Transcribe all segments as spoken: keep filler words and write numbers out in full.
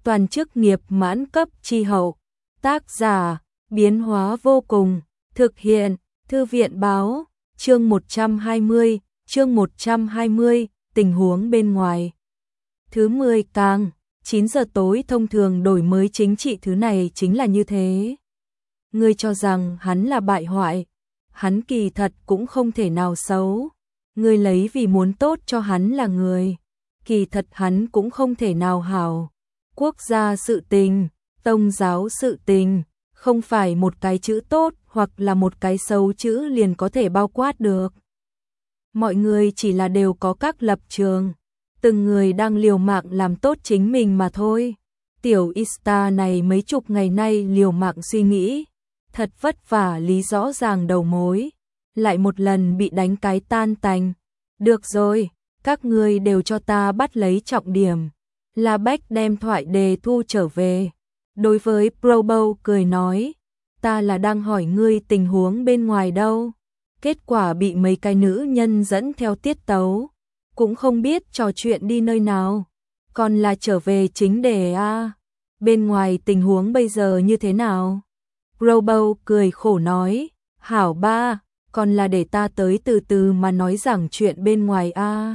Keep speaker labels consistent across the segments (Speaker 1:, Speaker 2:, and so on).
Speaker 1: toàn chức nghiệp mãn cấp chi hậu. Tác giả, biến hóa vô cùng, thực hiện, Thư viện báo, chương một trăm hai mươi, chương một trăm hai mươi, tình huống bên ngoài. Thứ mười càng, chín giờ tối thông thường đổi mới chính trị thứ này chính là như thế. Ngươi cho rằng hắn là bại hoại, hắn kỳ thật cũng không thể nào xấu. Ngươi lấy vì muốn tốt cho hắn là người, kỳ thật hắn cũng không thể nào hảo. Quốc gia sự tình, tông giáo sự tình, không phải một cái chữ tốt hoặc là một cái xấu chữ liền có thể bao quát được. Mọi người chỉ là đều có các lập trường, từng người đang liều mạng làm tốt chính mình mà thôi. Tiểu Ista này mấy chục ngày nay liều mạng suy nghĩ, thật vất vả lý rõ ràng đầu mối, lại một lần bị đánh cái tan tành. Được rồi, các ngươi đều cho ta bắt lấy trọng điểm. La Bách đem thoại đề thu trở về. Đối với Probo cười nói, ta là đang hỏi ngươi tình huống bên ngoài đâu. Kết quả bị mấy cái nữ nhân dẫn theo tiết tấu, cũng không biết trò chuyện đi nơi nào. Còn là trở về chính đề a. À. Bên ngoài tình huống bây giờ như thế nào? Probo cười khổ nói, hảo ba, còn là để ta tới từ từ mà nói rằng chuyện bên ngoài a. À.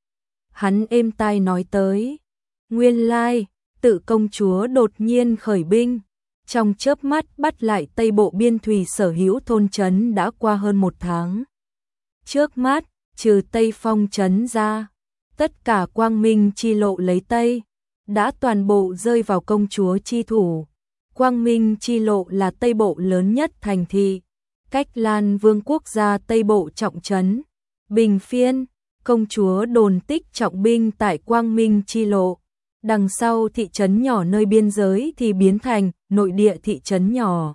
Speaker 1: Hắn êm tai nói tới, nguyên lai, tự công chúa đột nhiên khởi binh, trong chớp mắt bắt lại Tây Bộ biên thủy sở hữu thôn trấn đã qua hơn một tháng. Trước mắt, trừ Tây Phong trấn ra, tất cả quang minh chi lộ lấy Tây, đã toàn bộ rơi vào công chúa chi thủ. Quang minh chi lộ là Tây Bộ lớn nhất thành thị, cách Lan Vương quốc gia Tây Bộ trọng trấn. Bình phiên, công chúa đồn tích trọng binh tại Quang Minh chi lộ. Đằng sau thị trấn nhỏ nơi biên giới thì biến thành nội địa thị trấn nhỏ.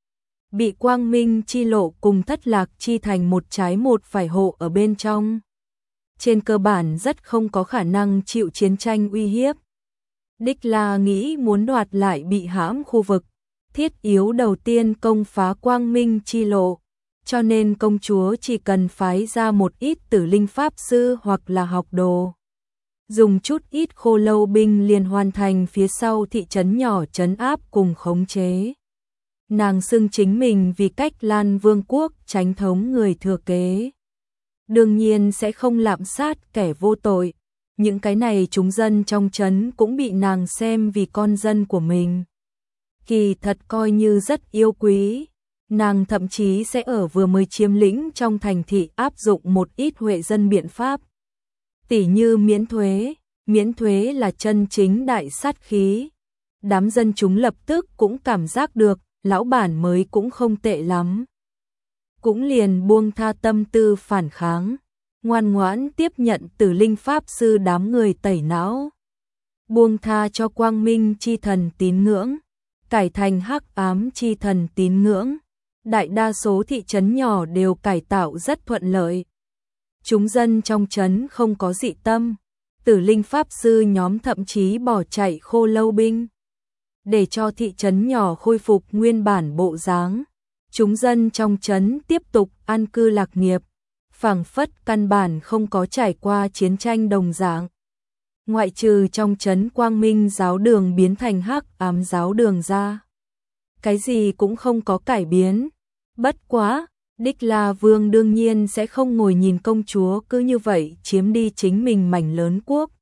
Speaker 1: Bị Quang Minh chi lộ cùng Thất Lạc chi thành một trái một phải hộ ở bên trong. Trên cơ bản rất không có khả năng chịu chiến tranh uy hiếp. Đích La nghĩ muốn đoạt lại bị hãm khu vực, thiết yếu đầu tiên công phá Quang Minh chi lộ. Cho nên công chúa chỉ cần phái ra một ít tử linh pháp sư hoặc là học đồ. Dùng chút ít khô lâu binh liền hoàn thành phía sau thị trấn nhỏ trấn áp cùng khống chế. Nàng xưng chính mình vì cách Lan Vương quốc chánh thống người thừa kế. Đương nhiên sẽ không lạm sát kẻ vô tội. Những cái này chúng dân trong trấn cũng bị nàng xem vì con dân của mình. Kỳ thật coi như rất yêu quý. Nàng thậm chí sẽ ở vừa mới chiếm lĩnh trong thành thị áp dụng một ít huệ dân biện pháp. Tỉ như miễn thuế, miễn thuế là chân chính đại sát khí. Đám dân chúng lập tức cũng cảm giác được, lão bản mới cũng không tệ lắm. Cũng liền buông tha tâm tư phản kháng, ngoan ngoãn tiếp nhận tử linh pháp sư đám người tẩy não. Buông tha cho quang minh chi thần tín ngưỡng, cải thành hắc ám chi thần tín ngưỡng. Đại đa số thị trấn nhỏ đều cải tạo rất thuận lợi. Chúng dân trong trấn không có dị tâm, tử linh pháp sư nhóm thậm chí bỏ chạy khô lâu binh. Để cho thị trấn nhỏ khôi phục nguyên bản bộ dáng, chúng dân trong trấn tiếp tục an cư lạc nghiệp, phảng phất căn bản không có trải qua chiến tranh đồng dạng. Ngoại trừ trong trấn Quang Minh giáo đường biến thành hắc ám giáo đường ra, cái gì cũng không có cải biến. Bất quá, Đích La Vương đương nhiên sẽ không ngồi nhìn công chúa cứ như vậy chiếm đi chính mình mảnh lớn quốc.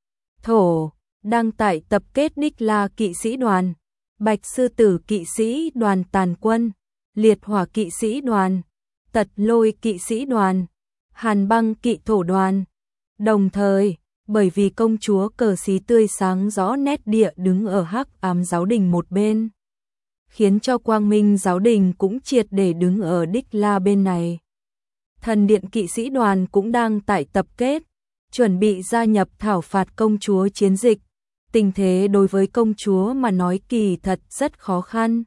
Speaker 1: Thổ, đang tại tập kết Đích La kỵ sĩ đoàn, Bạch sư tử kỵ sĩ đoàn tàn quân, Liệt hỏa kỵ sĩ đoàn, Tật lôi kỵ sĩ đoàn, Hàn băng kỵ thổ đoàn. Đồng thời, bởi vì công chúa cờ xí tươi sáng rõ nét địa đứng ở hắc ám giáo đình một bên, khiến cho Quang Minh giáo đình cũng triệt để đứng ở Đích La bên này. Thần điện kỵ sĩ đoàn cũng đang tại tập kết, chuẩn bị gia nhập thảo phạt công chúa chiến dịch. Tình thế đối với công chúa mà nói kỳ thật rất khó khăn.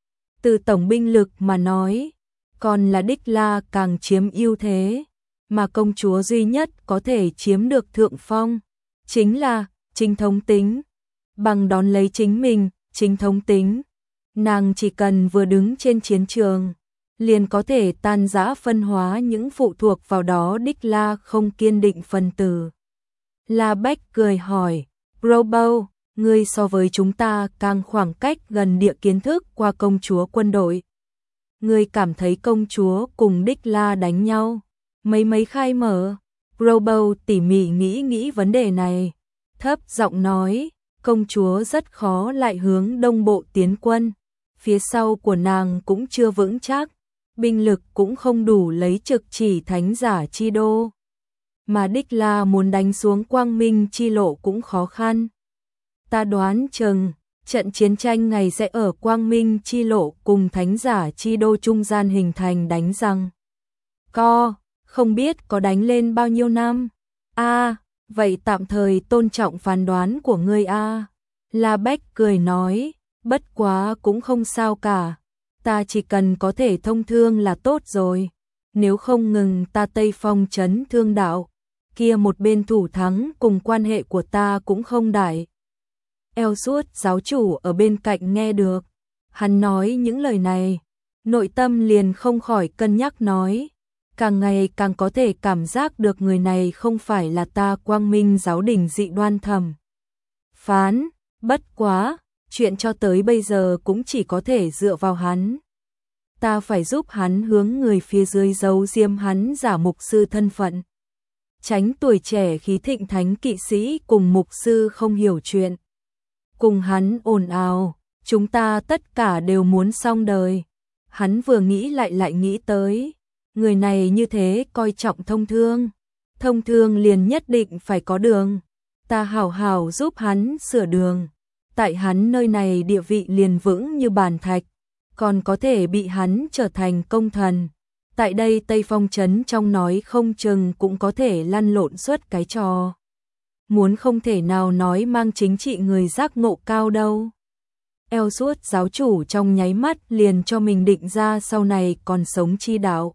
Speaker 1: Từ tổng binh lực mà nói, còn là Đích La càng chiếm ưu thế, mà công chúa duy nhất có thể chiếm được thượng phong, chính là chính thống tính. Bằng đón lấy chính mình, chính thống tính. Nàng chỉ cần vừa đứng trên chiến trường, liền có thể tan rã phân hóa những phụ thuộc vào đó Đích La không kiên định phần tử. La Bách cười hỏi, Probo, ngươi so với chúng ta càng khoảng cách gần địa kiến thức qua công chúa quân đội. Ngươi cảm thấy công chúa cùng Đích La đánh nhau, mấy mấy khai mở. Robo tỉ mỉ nghĩ nghĩ vấn đề này, thấp giọng nói, công chúa rất khó lại hướng đông bộ tiến quân, phía sau của nàng cũng chưa vững chắc, binh lực cũng không đủ lấy trực chỉ thánh giả chi đô. Mà Đích La muốn đánh xuống Quang Minh chi lộ cũng khó khăn. Ta đoán chừng, trận chiến tranh này sẽ ở Quang Minh chi lộ cùng thánh giả chi đô trung gian hình thành đánh răng co, không biết có đánh lên bao nhiêu năm. A, à, vậy tạm thời tôn trọng phán đoán của ngươi a. À. La Bách cười nói, bất quá cũng không sao cả, ta chỉ cần có thể thông thương là tốt rồi, nếu không ngừng ta Tây Phong trấn Thương Đạo, kia một bên thủ thắng cùng quan hệ của ta cũng không đại. Eo suốt giáo chủ ở bên cạnh nghe được, hắn nói những lời này, nội tâm liền không khỏi cân nhắc nói, càng ngày càng có thể cảm giác được người này không phải là ta Quang Minh giáo đình dị đoan thầm phán, bất quá, chuyện cho tới bây giờ cũng chỉ có thể dựa vào hắn. Ta phải giúp hắn hướng người phía dưới giấu diêm hắn giả mục sư thân phận. Tránh tuổi trẻ khí thịnh thánh kỵ sĩ cùng mục sư không hiểu chuyện. Cùng hắn ồn ào, chúng ta tất cả đều muốn xong đời. Hắn vừa nghĩ lại lại nghĩ tới, người này như thế coi trọng thông thương. Thông thương liền nhất định phải có đường. Ta hảo hảo giúp hắn sửa đường. Tại hắn nơi này địa vị liền vững như bàn thạch, còn có thể bị hắn trở thành công thần. Tại đây Tây Phong trấn trong nói không chừng cũng có thể lăn lộn suốt cái trò. Muốn không thể nào nói mang chính trị người giác ngộ cao đâu. Eo suốt giáo chủ trong nháy mắt liền cho mình định ra sau này còn sống chi đạo.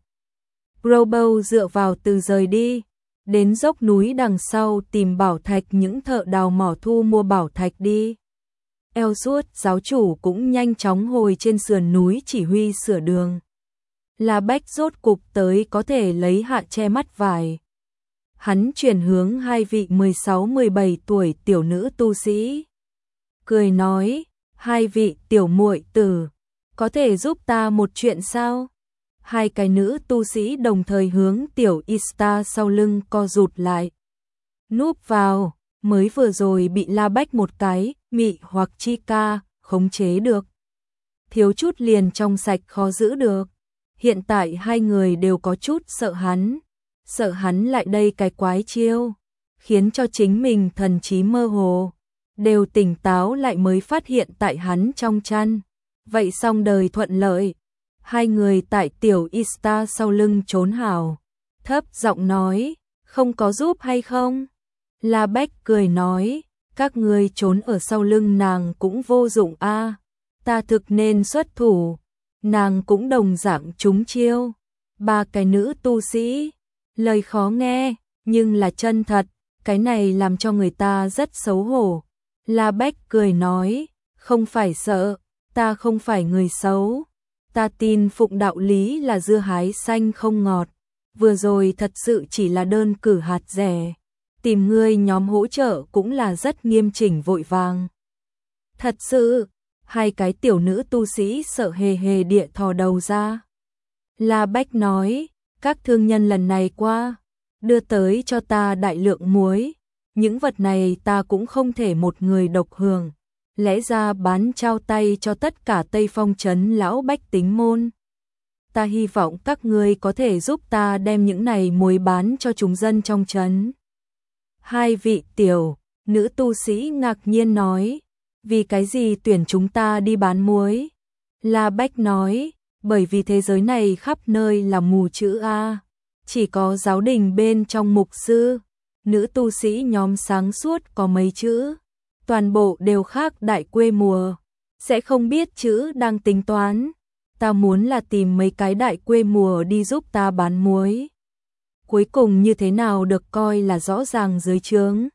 Speaker 1: Robo dựa vào từ rời đi, đến dốc núi đằng sau tìm bảo thạch những thợ đào mỏ thu mua bảo thạch đi. Eo suốt giáo chủ cũng nhanh chóng hồi trên sườn núi chỉ huy sửa đường. La Bách rốt cục tới có thể lấy hạ che mắt vải. Hắn chuyển hướng hai vị mười sáu mười bảy tuổi tiểu nữ tu sĩ. Cười nói, hai vị tiểu muội tử, có thể giúp ta một chuyện sao? Hai cái nữ tu sĩ đồng thời hướng tiểu Ista sau lưng co rụt lại. Núp vào, mới vừa rồi bị La Bách một cái, mị hoặc chi ca, khống chế được. Thiếu chút liền trong sạch khó giữ được. Hiện tại hai người đều có chút sợ hắn. Sợ hắn lại đây cái quái chiêu, khiến cho chính mình thần trí mơ hồ, đều tỉnh táo lại mới phát hiện tại hắn trong chăn. Vậy xong đời thuận lợi, hai người tại tiểu Ista sau lưng trốn hào, thấp giọng nói, không có giúp hay không? La Bách cười nói, các ngươi trốn ở sau lưng nàng cũng vô dụng a, ta thực nên xuất thủ, nàng cũng đồng dạng trúng chiêu. Ba cái nữ tu sĩ, lời khó nghe, nhưng là chân thật, cái này làm cho người ta rất xấu hổ. La Bách cười nói, không phải sợ, ta không phải người xấu, ta tin phụng đạo lý là dưa hái xanh không ngọt, vừa rồi thật sự chỉ là đơn cử hạt rẻ, tìm ngươi nhóm hỗ trợ cũng là rất nghiêm chỉnh vội vàng. Thật sự, hai cái tiểu nữ tu sĩ sợ hề hề địa thò đầu ra. La Bách nói, các thương nhân lần này qua, đưa tới cho ta đại lượng muối, những vật này ta cũng không thể một người độc hưởng, lẽ ra bán trao tay cho tất cả Tây Phong trấn lão bách tính môn. Ta hy vọng các ngươi có thể giúp ta đem những này muối bán cho chúng dân trong trấn. Hai vị tiểu nữ tu sĩ ngạc nhiên nói, vì cái gì tuyển chúng ta đi bán muối? La Bách nói, bởi vì thế giới này khắp nơi là mù chữ A, chỉ có giáo đình bên trong mục sư, nữ tu sĩ nhóm sáng suốt có mấy chữ, toàn bộ đều khác đại quê mùa, sẽ không biết chữ đang tính toán. Ta muốn là tìm mấy cái đại quê mùa đi giúp ta bán muối. Cuối cùng như thế nào được coi là rõ ràng dưới trướng.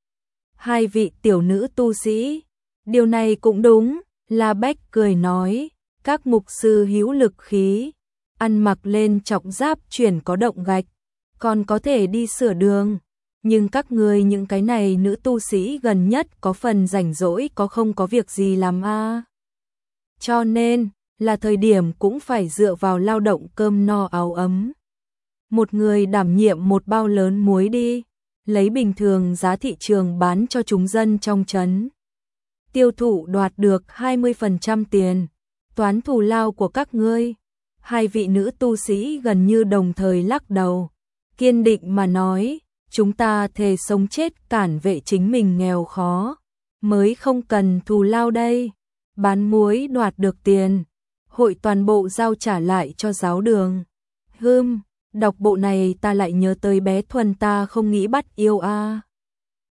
Speaker 1: Hai vị tiểu nữ tu sĩ, điều này cũng đúng, La Bách cười nói, các mục sư hữu lực khí, ăn mặc lên trọng giáp chuyển có động gạch, còn có thể đi sửa đường, Nhưng các ngươi những cái này nữ tu sĩ gần nhất có phần rảnh rỗi có không có việc gì làm a à. Cho nên, là thời điểm cũng phải dựa vào lao động cơm no áo ấm. Một người đảm nhiệm một bao lớn muối đi, lấy bình thường giá thị trường bán cho chúng dân trong trấn. Tiêu thụ đoạt được hai mươi phần trăm tiền, toán thù lao của các ngươi. Hai vị nữ tu sĩ gần như đồng thời lắc đầu, kiên định mà nói, chúng ta thề sống chết cản vệ chính mình nghèo khó, mới không cần thù lao đây. Bán muối đoạt được tiền, hội toàn bộ giao trả lại cho giáo đường. Hưm, đọc bộ này ta lại nhớ tới bé Thuần ta không nghĩ bắt yêu a. À.